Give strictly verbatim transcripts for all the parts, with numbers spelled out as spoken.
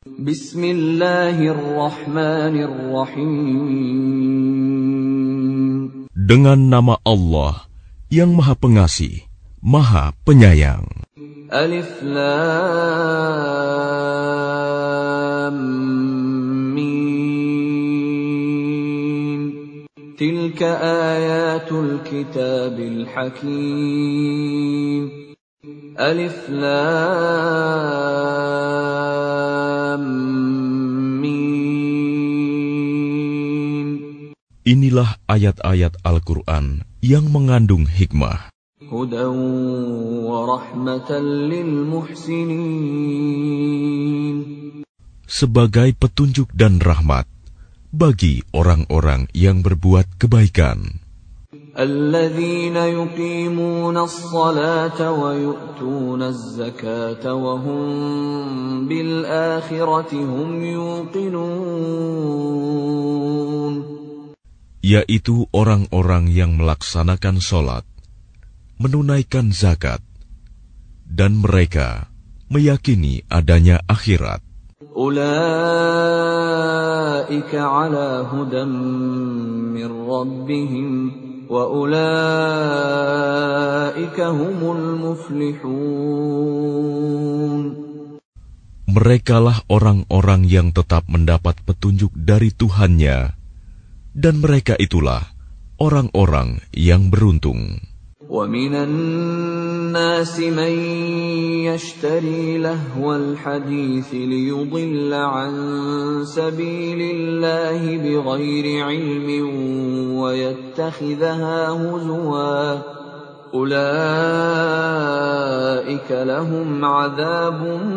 Bismillahirrahmanirrahim. Dengan nama Allah yang Maha Pengasih, Maha Penyayang. Alif Lam Mim. Tilka ayatul kitabil hakim. Alif Lam Mim. Inilah ayat-ayat Al-Quran yang mengandung hikmah. Hudan wa rahmatan lil muhsinin. Sebagai petunjuk dan rahmat bagi orang-orang yang berbuat kebaikan. Alladzina yuqimuna as-salata wa yu'tuna az-zakata wa hum bil akhirati hum yuqinun. Yaitu orang-orang yang melaksanakan sholat, menunaikan zakat, dan mereka meyakini adanya akhirat. Ulaika ala hudam min rabbihim wa ulaika humul muflihun. Merekalah orang-orang yang tetap mendapat petunjuk dari Tuhannya, dan mereka itulah orang-orang yang beruntung. وَمِنَ النَّاسِ مَن يَشْتَرِي لَهْوَ الْحَدِيثِ لِيُضِلَّ عَن سَبِيلِ اللَّهِ بِغَيْرِ عِلْمٍ وَيَتَّخِذَهَا هُزُوًا أُولَئِكَ لَهُمْ عَذَابٌ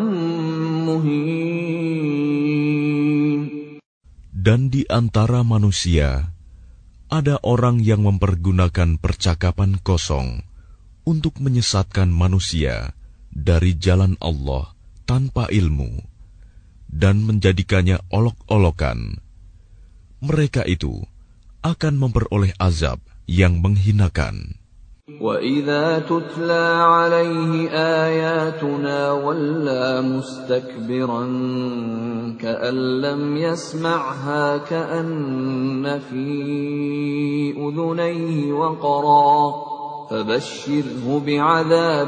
مُهِينٌ. Dan di antara manusia ada orang yang mempergunakan percakapan kosong untuk menyesatkan manusia dari jalan Allah tanpa ilmu dan menjadikannya olok-olokan. Mereka itu akan memperoleh azab yang menghinakan. وَإِذَا تُتْلَى عَلَيْهِ آيَاتُنَا وَلَّى مُسْتَكْبِرًا كَأَن لَّمْ يَسْمَعْهَا كَأَنَّ فِي أُذُنَيْهِ وَقْرًا فَبَشِّرْهُ بِعَذَابٍ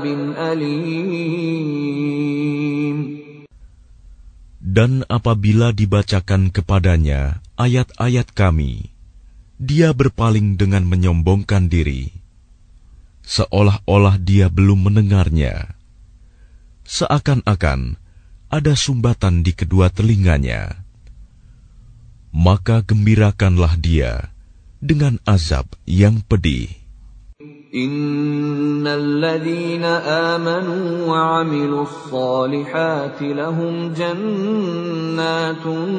أَلِيمٍ. Dan apabila dibacakan kepadanya ayat-ayat kami, dia berpaling dengan menyombongkan diri, seolah-olah dia belum mendengarnya. Seakan-akan ada sumbatan di kedua telinganya. Maka gembirakanlah dia dengan azab yang pedih. Innal ladzina amanu wa 'amilus solihati lahum jannatun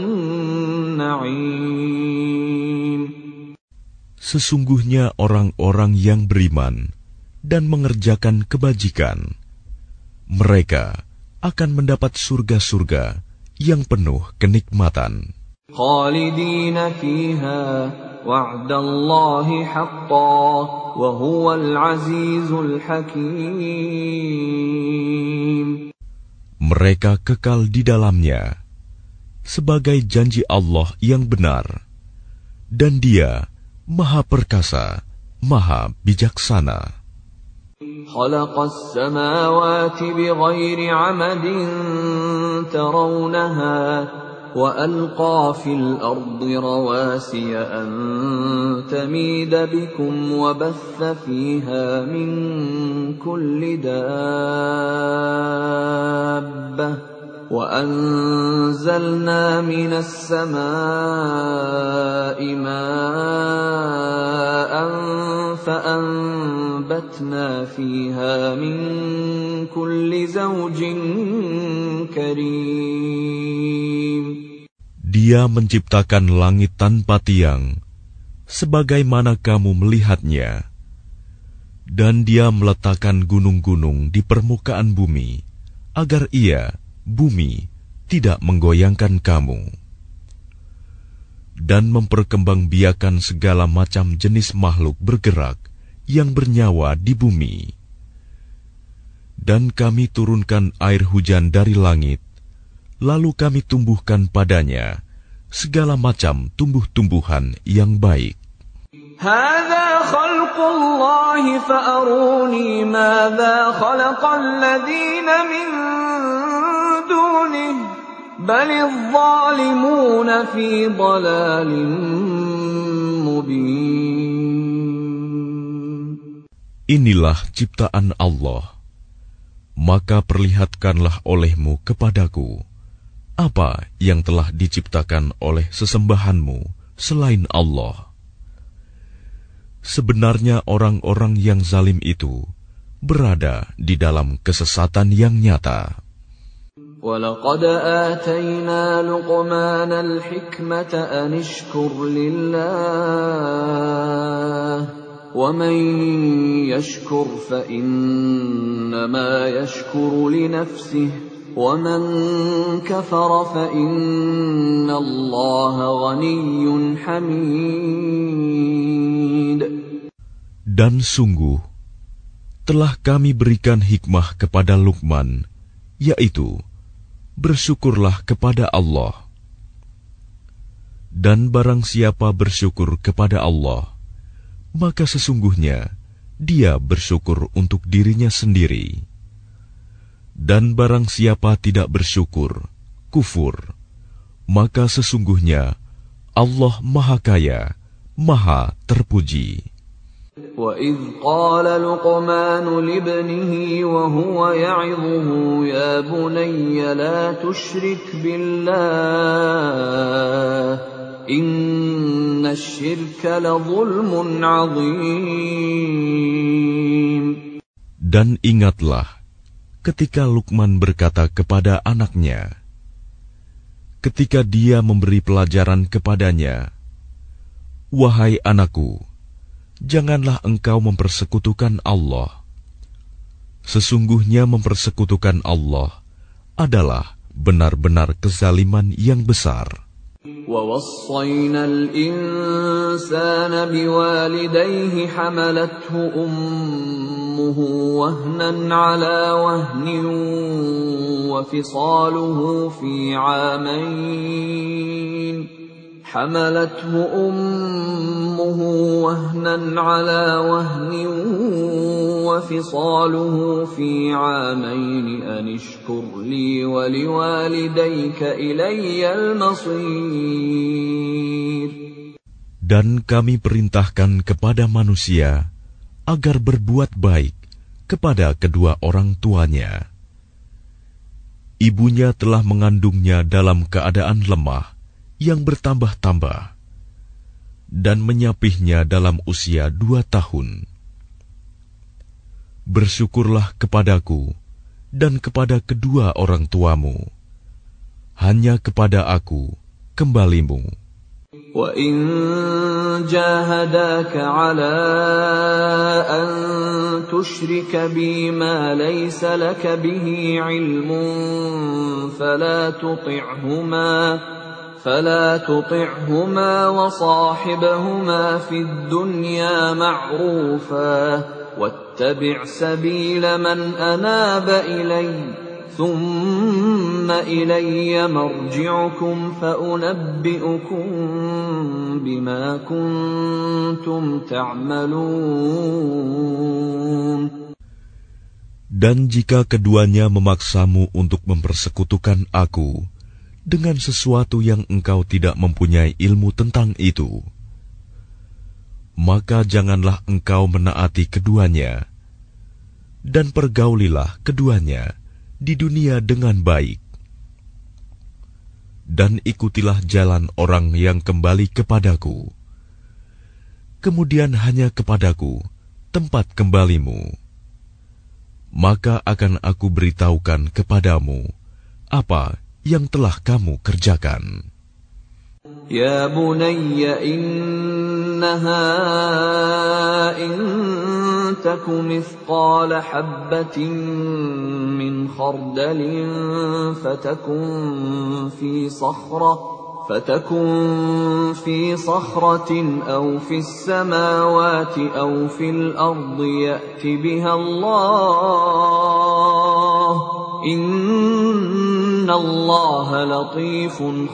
na'im. Sesungguhnya orang-orang yang beriman dan mengerjakan kebajikan, mereka akan mendapat surga-surga yang penuh kenikmatan. Khalidina fiha wa'dallahi haqqan wa huwal azizul hakim. Mereka kekal di dalamnya sebagai janji Allah yang benar, dan Dia Maha Perkasa, Maha Bijaksana. خلق السماوات بغير عمد ترونها وألقى في الأرض رواسي أن تميد بكم وبث فيها من كل دابة وأنزلنا من السماء ماء فأنبتنا فيها من كل زوج كريم. Dia menciptakan langit tanpa tiang, sebagaimana kamu melihatnya, dan Dia meletakkan gunung-gunung di permukaan bumi, agar Ia, bumi, tidak menggoyangkan kamu, dan memperkembangbiakan segala macam jenis makhluk bergerak yang bernyawa di bumi. Dan kami turunkan air hujan dari langit, lalu kami tumbuhkan padanya segala macam tumbuh-tumbuhan yang baik. هذا خلق الله فأروني ماذا خلق الذين من دونه بل الظالمون في ضلال مبين. Inilah ciptaan Allah, maka perlihatkanlah olehmu kepadaku apa yang telah diciptakan oleh sesembahanmu selain Allah. Sebenarnya orang-orang yang zalim itu berada di dalam kesesatan yang nyata. وَلَقَدْ آتَيْنَا لُقْمَانَ الْحِكْمَةَ أَنِ اشْكُرْ لِلَّهِ وَمَنْ يَشْكُرْ فَإِنَّمَا يَشْكُرُ لِنَفْسِهِ وَمَنْ كَفَرَ فَإِنَّ اللَّهَ غَنِيٌّ حَمِيدٌ. Dan sungguh, telah kami berikan hikmah kepada Luqman, yaitu, bersyukurlah kepada Allah. Dan barang siapa bersyukur kepada Allah, maka sesungguhnya dia bersyukur untuk dirinya sendiri. Dan barang siapa tidak bersyukur, kufur, maka sesungguhnya Allah Maha Kaya, Maha Terpuji. وَإِذْ قَالَ لُقْمَانُ لِابْنِهِ وَهُوَ يَعِظُهُ يَا بُنَيَّ لَا تُشْرِكْ بِاللَّهِ إِنَّ الشِّرْكَ لَظُلْمٌ عَظِيمٌ. Dan ingatlah ketika Luqman berkata kepada anaknya, ketika dia memberi pelajaran kepadanya, "Wahai anakku, janganlah engkau mempersekutukan Allah. Sesungguhnya mempersekutukan Allah adalah benar-benar kezaliman yang besar." وَوَصَّيْنَا الْإِنسَانَ بِوَالِدَيْهِ حَمَلَتْهُ أُمُّهُ وَهْنًا عَلَى وَهْنٍ وَفِصَالُهُ فِي عَامَيْنِ حملته أمه وهنا على وهن وفصاله في عامين أن اشكر لي ولوالديك إلي المصير. Dan kami perintahkan kepada manusia agar berbuat baik kepada kedua orang tuanya. Ibunya telah mengandungnya dalam keadaan lemah yang bertambah-tambah, dan menyapihnya dalam usia dua tahun. Bersyukurlah kepadaku dan kepada kedua orang tuamu. Hanya kepada aku kembalimu. وَإِنْ جَاهَدَاكَ عَلَىٰ أَنْ تُشْرِكَ بِي مَا لَيْسَ لَكَ بِهِ عِلْمٌ فَلَا تُطِعْهُمَا فلا تطعهما وصاحبهما في الدنيا معروفا واتبع سبيل من أناب إلي ثم إلي مرجعكم فأنبئكم بما كنتم تعملون. Dan jika keduanya memaksamu untuk mempersekutukan aku dengan sesuatu yang engkau tidak mempunyai ilmu tentang itu, maka janganlah engkau menaati keduanya, dan pergaulilah keduanya di dunia dengan baik. Dan ikutilah jalan orang yang kembali kepadaku, kemudian hanya kepadaku tempat kembalimu. Maka akan aku beritahukan kepadamu apa yang telah kamu kerjakan. Ya bunayya innaha in taku mithqala habbatin min khardalin fatakun fi sakhrah فتكن في صخرة أو في السماوات أو في الأرض يأت بها الله إن Innallaha latifun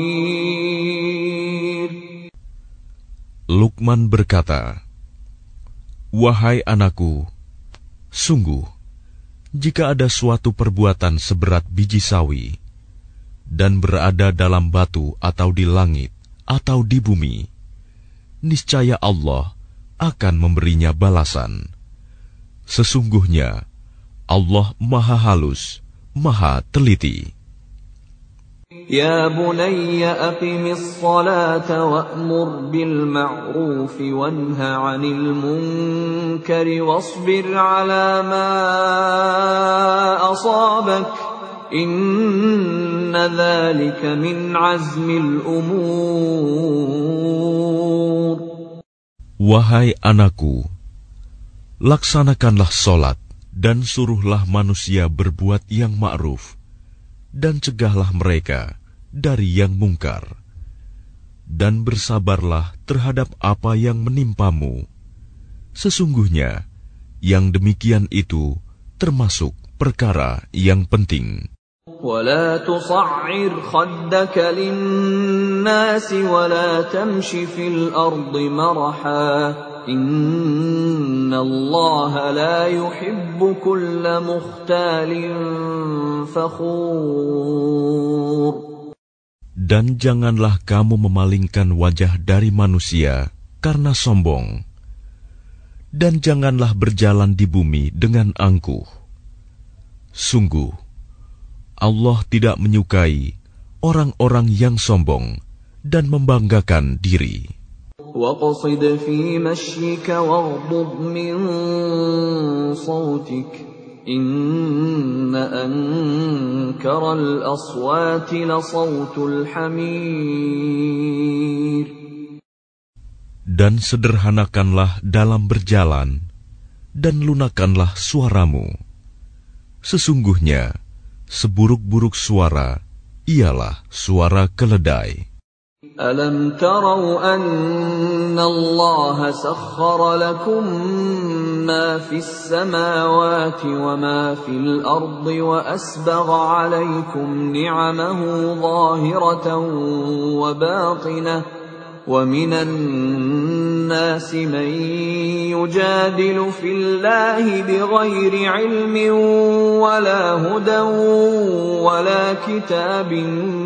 khabir. Luqman berkata, "Wahai anakku, sungguh, jika ada suatu perbuatan seberat biji sawi, dan berada dalam batu atau di langit atau di bumi, niscaya Allah akan memberinya balasan. Sesungguhnya Allah Maha Halus, Maha Teliti." Ya bunayya aqimis salata wa'mur bil ma'ruf wanha 'anil munkari wasbir 'ala ma asabak. Inna dzalika min 'azmil umur. Wahai anakku, laksanakanlah solat dan suruhlah manusia berbuat yang ma'ruf, dan cegahlah mereka dari yang mungkar, dan bersabarlah terhadap apa yang menimpamu. Sesungguhnya yang demikian itu termasuk perkara yang penting. ولا تصعر خدك للناس ولا تمش في الأرض مرحا إن الله لا يحب كل مختال فخور. Dan janganlah kamu memalingkan wajah dari manusia karena sombong, dan janganlah berjalan di bumi dengan angkuh. Sungguh Allah tidak menyukai orang-orang yang sombong dan membanggakan diri. وَقَصِدْ فِي مَشْيِكَ وَاغْضُضْ مِنْ صَوْتِكَ إِنَّ أَنْكَرَ الْأَصْوَاتِ لَصَوْتُ الْحَمِيرِ. Dan sederhanakanlah dalam berjalan, dan lunakanlah suaramu. Sesungguhnya seburuk-buruk suara ialah suara keledai. Alam tarau anna Allah sakhkhara lakum ma fis samawati wa ma fil ardi wa asbagha alaykum ni'amahu zahiratan wa batinah wa minan nasi man yujadilu fillahi bighairi ilmin wala hudan wala kitabin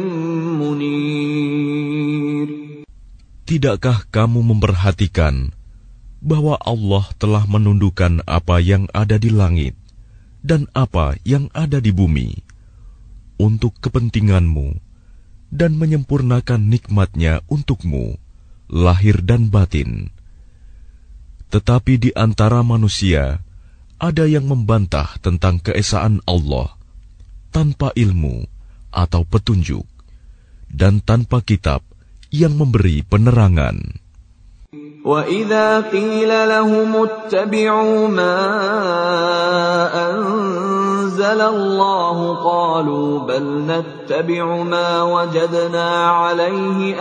munir. Tidakkah kamu memperhatikan bahwa Allah telah menundukkan apa yang ada di langit dan apa yang ada di bumi untuk kepentinganmu dan menyempurnakan nikmat-Nya untukmu, lahir dan batin. Tetapi di antara manusia ada yang membantah tentang keesaan Allah tanpa ilmu atau petunjuk dan tanpa kitab yang memberi penerangan. وَإِذَا قِيلَ لَهُمُ اتَّبِعُوا مَا أَنزَلَ اللَّهُ قَالُوا بَلْ نَتَّبِعُ مَا وَجَدْنَا عَلَيْهِ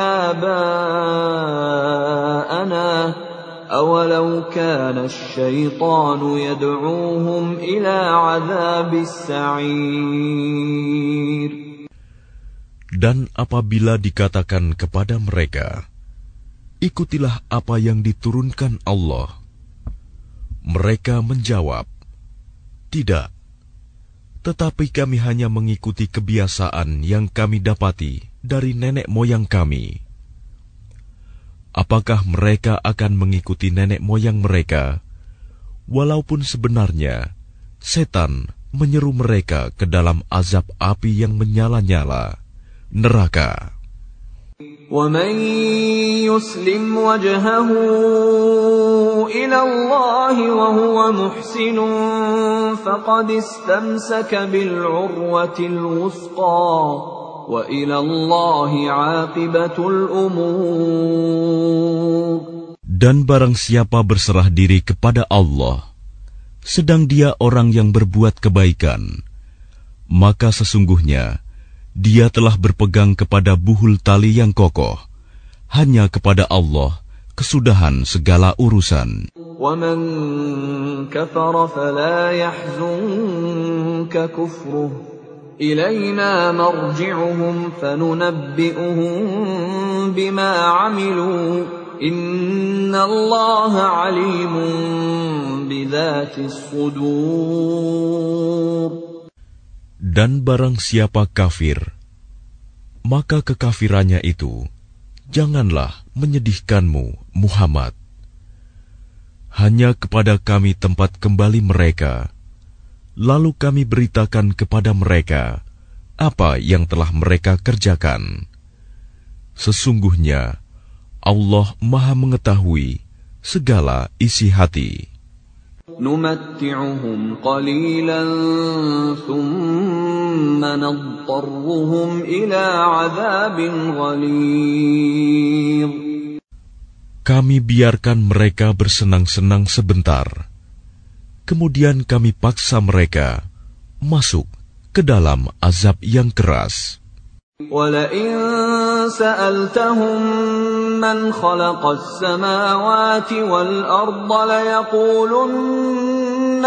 آبَاءَنَا أَوَلَوْ كَانَ الشَّيْطَانُ يَدْعُوهُمْ إِلَى عَذَابِ السَّعِيرِ. Dan apabila dikatakan kepada mereka, ikutilah apa yang diturunkan Allah, mereka menjawab, tidak, tetapi kami hanya mengikuti kebiasaan yang kami dapati dari nenek moyang kami. Apakah mereka akan mengikuti nenek moyang mereka, walaupun sebenarnya setan menyeru mereka ke dalam azab api yang menyala-nyala, neraka. وَمَنْ يُسْلِمْ وَجْهَهُ إِلَى اللَّهِ وَهُوَ مُحْسِنٌ فَقَدِ اسْتَمْسَكَ بِالْعُرْوَةِ الْوُثْقَى وَإِلَى اللَّهِ عَاقِبَةُ الْأُمُورِ. Dan barang siapa berserah diri kepada Allah, sedang dia orang yang berbuat kebaikan, maka sesungguhnya dia telah berpegang kepada buhul tali yang kokoh. Hanya kepada Allah kesudahan segala urusan. وَمَنْ كَفَرَ فَلَا يَحْزُنْكَ كُفْرُهُ إِلَيْنَا مَرْجِعُهُمْ فَنُنَبِّئُهُم بِمَا عَمِلُوا إِنَّ اللَّهَ عَلِيمٌ بِذَاتِ الصُّدُورِ. Dan barang siapa kafir, maka kekafirannya itu janganlah menyedihkanmu, Muhammad. Hanya kepada kami tempat kembali mereka, lalu kami beritakan kepada mereka apa yang telah mereka kerjakan. Sesungguhnya Allah Maha mengetahui segala isi hati. نُمَتِّعُهُمْ قَلِيلًا ثُمَّ نَضْطَرُّهُمْ إِلَى عَذَابٍ غَلِيظٍ. Kami biarkan mereka bersenang-senang sebentar, kemudian kami paksa mereka masuk ke dalam azab yang keras. وَلَئِن سَأَلْتَهُم مَّنْ خَلَقَ السَّمَاوَاتِ وَالْأَرْضَ لَيَقُولُنَّ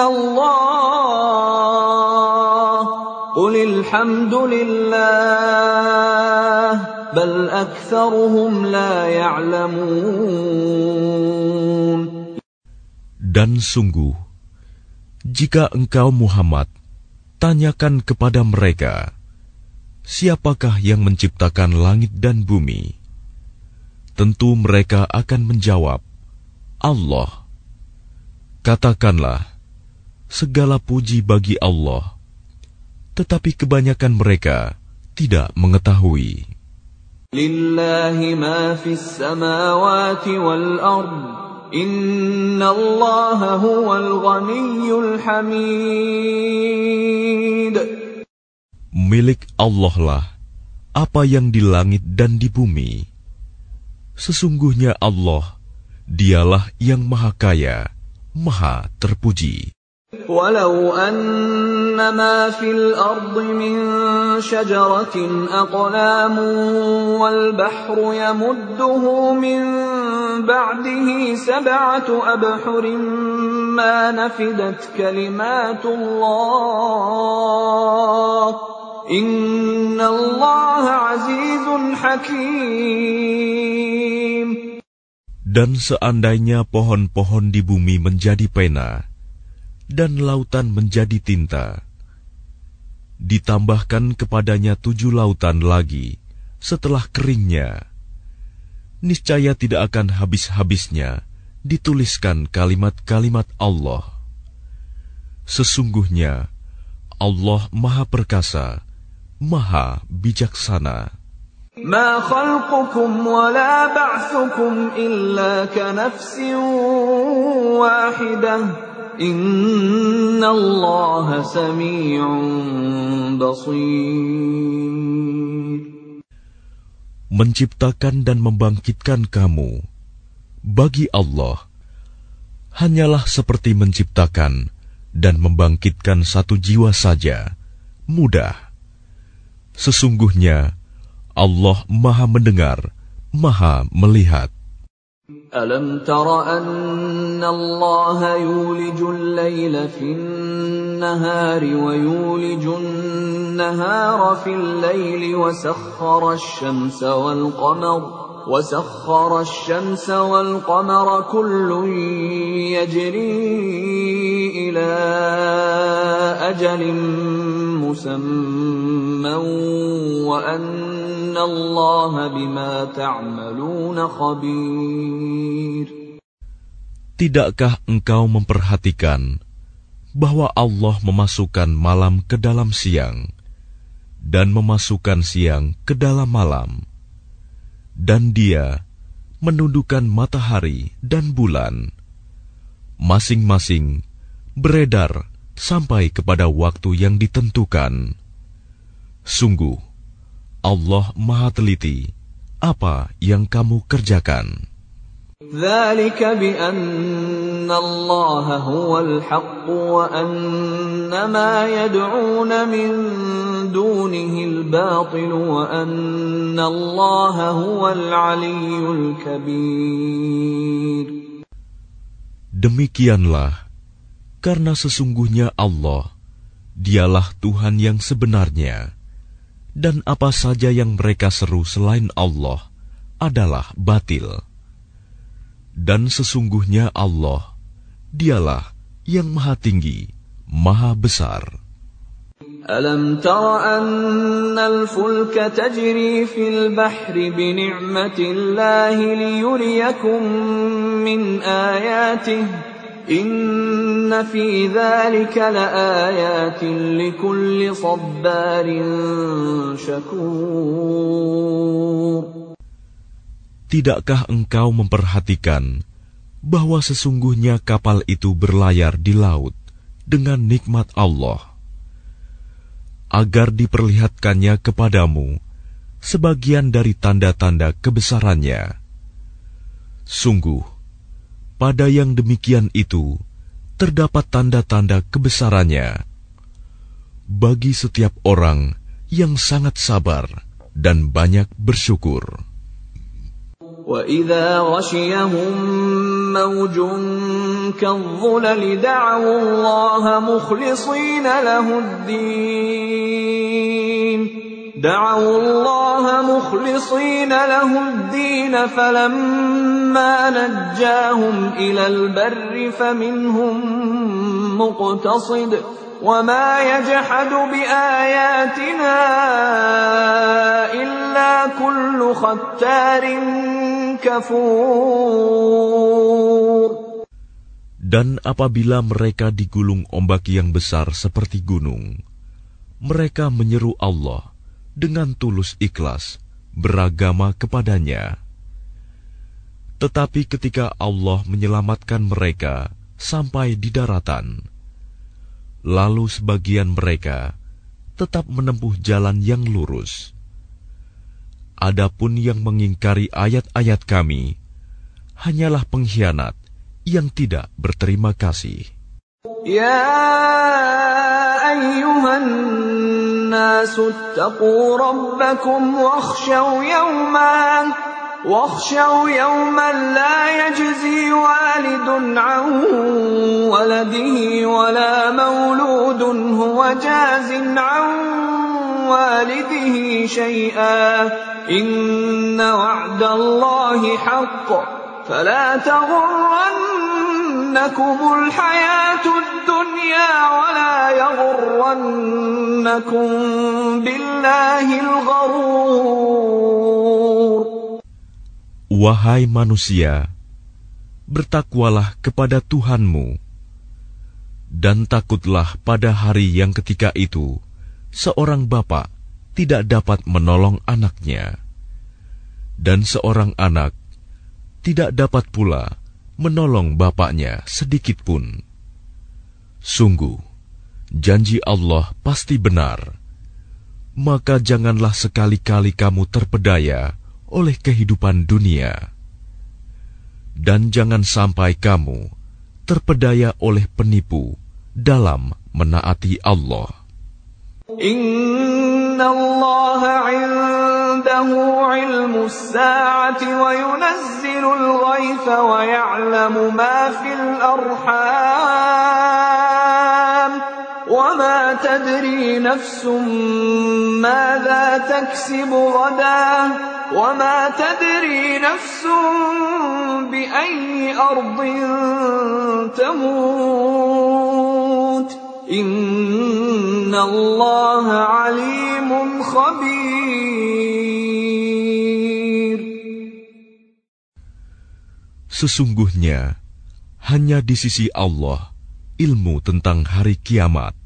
اللَّهُ قُلِ الْحَمْدُ لِلَّهِ بَلْ أَكْثَرُهُمْ لَا يَعْلَمُونَ. Dan sungguh, jika engkau Muhammad tanyakan kepada mereka, siapakah yang menciptakan langit dan bumi? Tentu mereka akan menjawab, Allah. Katakanlah, segala puji bagi Allah, tetapi kebanyakan mereka tidak mengetahui. Lillahi ma fis samawati wal ard, innallaha huwal ghaniyyul hamid. Milik Allah lah apa yang di langit dan di bumi. Sesungguhnya Allah, dialah yang maha kaya, maha terpuji. Walau anna ma fil ardi min syajaratin aqlamun wal bahru yamudduhu min ba'dihi sab'atu abhurin ma nafidat kalimatullah. Inna Allah azizun hakim. Dan seandainya pohon-pohon di bumi menjadi pena dan lautan menjadi tinta, ditambahkan kepadanya tujuh lautan lagi setelah keringnya, niscaya tidak akan habis-habisnya dituliskan kalimat-kalimat Allah. Sesungguhnya Allah Maha Perkasa, Maha Bijaksana. Ma khalqukum wa la ba'thukum illa ka nafsin wahidah. Inna Allah sami'un basir. Menciptakan dan membangkitkan kamu bagi Allah hanyalah seperti menciptakan dan membangkitkan satu jiwa saja, mudah. Sesungguhnya Allah Maha mendengar, Maha melihat. Alam tara anna Allah yulijul layla fin nahari wa yulijun nahara fil layli wa sakhkhara asy-syamsa wal qamara وسخر الشمس والقمر كل يجري إلى أجل مسمى وأن الله بما تعملون خبير. Tidakkah engkau memperhatikan bahwa Allah memasukkan malam ke dalam siang dan memasukkan siang ke dalam malam, dan Dia menundukkan matahari dan bulan, masing-masing beredar sampai kepada waktu yang ditentukan. Sungguh, Allah Maha teliti apa yang kamu kerjakan. ذلك بأن الله هو الحق وأن ما يدعون من دونه الباطل وأن الله هو العلي الكبير. Demikianlah, karena sesungguhnya Allah, Dialah Tuhan yang sebenarnya, dan apa saja yang mereka seru selain Allah adalah batil. Dan sesungguhnya Allah, Dialah yang Maha Tinggi, Maha Besar. Alam tara anna al-fulka tajri fil bahri bi ni'matillahi liyuriyakum min ayatihi inna fi dzalika laayatin likulli sabbarin syakur. Tidakkah engkau memperhatikan bahwa sesungguhnya kapal itu berlayar di laut dengan nikmat Allah, agar diperlihatkannya kepadamu sebagian dari tanda-tanda kebesarannya? Sungguh, pada yang demikian itu terdapat tanda-tanda kebesarannya bagi setiap orang yang sangat sabar dan banyak bersyukur. وَإِذَا غَشِيَهُم مَّوْجٌ كَالظُّلَلِ دَعَوُا اللَّهَ مُخْلِصِينَ لَهُ الدِّينَ دَعَوُا اللَّهَ مُخْلِصِينَ لَهُ الدِّينَ فَلَمَّا نَجَّاهُمْ إِلَى الْبَرِّ فَمِنْهُم مُّقْتَصِدٌ وَمَا يَجْحَدُ بِآيَاتِنَا إِلَّا كُلُّ خَتَّارٍ كَفُورٍ. Dan apabila mereka digulung ombak yang besar seperti gunung, mereka menyeru Allah dengan tulus ikhlas beragama kepadanya. Tetapi ketika Allah menyelamatkan mereka sampai di daratan, lalu sebagian mereka tetap menempuh jalan yang lurus. Adapun yang mengingkari ayat-ayat Kami hanyalah pengkhianat yang tidak berterima kasih. Ya ayyuhan nasu ittaqu rabbakum wakhshaw yawman واخشوا يوما لا يجزي والد عن ولده ولا مولود هو جاز عن والده شيئا إن وعد الله حق فلا تغرنكم الحياة الدنيا ولا يغرنكم بالله الغرور. Wahai manusia, bertakwalah kepada Tuhanmu, dan takutlah pada hari yang ketika itu seorang bapa tidak dapat menolong anaknya, dan seorang anak tidak dapat pula menolong bapaknya sedikitpun. Sungguh, janji Allah pasti benar, maka janganlah sekali-kali kamu terpedaya oleh kehidupan dunia, dan jangan sampai kamu terpedaya oleh penipu dalam menaati Allah. Inna Allah 'indahu 'ilmus sa'ati wa yunazzilul ghaitha wa ya'lamu ma fil arham wa ma tadri nafsun madza taksibu ghadan وَمَا تَدْرِي نَفْسٌ بِأَيِّ أَرْضٍ تَمُوتُ إِنَّ اللَّهَ عَلِيمٌ خَبِيرٌ. Sesungguhnya hanya di sisi Allah ilmu tentang hari kiamat,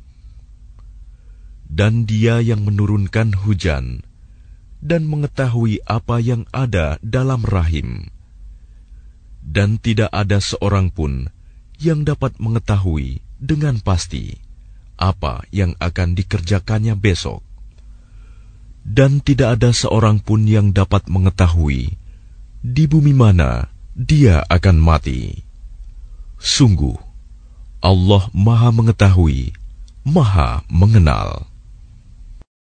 dan Dia yang menurunkan hujan dan mengetahui apa yang ada dalam rahim, dan tidak ada seorang pun yang dapat mengetahui dengan pasti apa yang akan dikerjakannya besok, dan tidak ada seorang pun yang dapat mengetahui di bumi mana dia akan mati. Sungguh, Allah Maha Mengetahui, Maha Mengenal.